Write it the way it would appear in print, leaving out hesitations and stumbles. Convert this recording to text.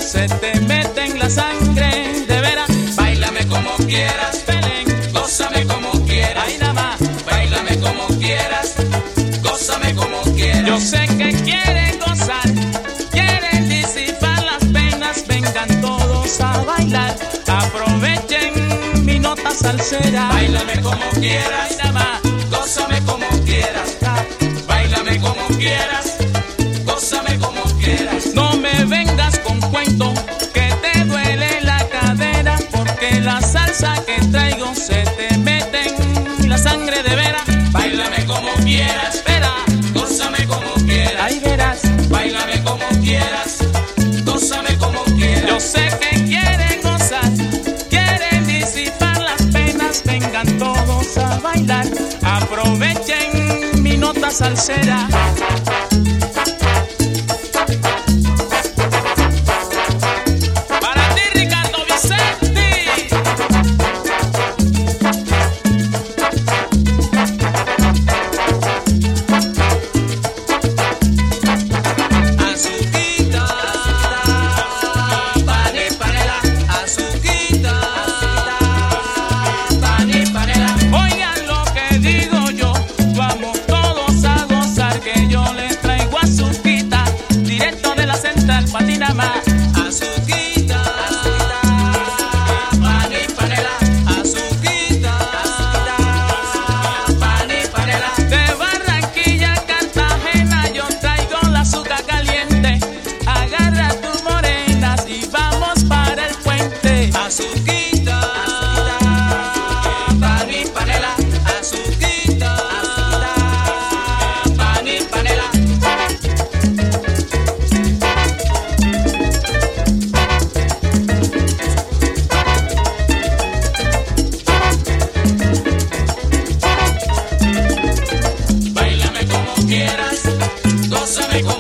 se te mete en la sangre, de veras. Báilame como quieras, Belén, gózame como quieras. ahí nada más. Báilame como quieras, gózame como quieras. Yo sé que quieren gozar, quieren disipar las penas, vengan todos a bailar, aprovechen mi nota salsera. Báilame como Ahí quieras, nada más. gózame como quieras. Báilame como quieras, gózame como quieras. No me vengas con cuento que te duele la cadera, porque la salsa que traigo se te mete en la sangre, de veras. Báilame como quieras, Espera, gózame como quieras. ahí verás. Báilame como quieras, gózame como quieras. Yo sé que quieren gozar, quieren disipar las penas, vengan todos a bailar, aprovechen mi nota salsera. Para ti, Ricardo Vicente. Azuquita, pane, panela. Azuquita, pane, panela. Oigan lo que digo yo, vamos todos a gozar, que yo les traigo azuquita, directo de la central Patinamá. Azuquita, pane, panela. Azuquita, pane, panela. De Barranquilla a Cartagena yo traigo la azúcar caliente, agarra tus morenas y vamos para el puente. Azuquita, pane, panela. Azuquita, pane, panela. Báilame como quieras, gózame como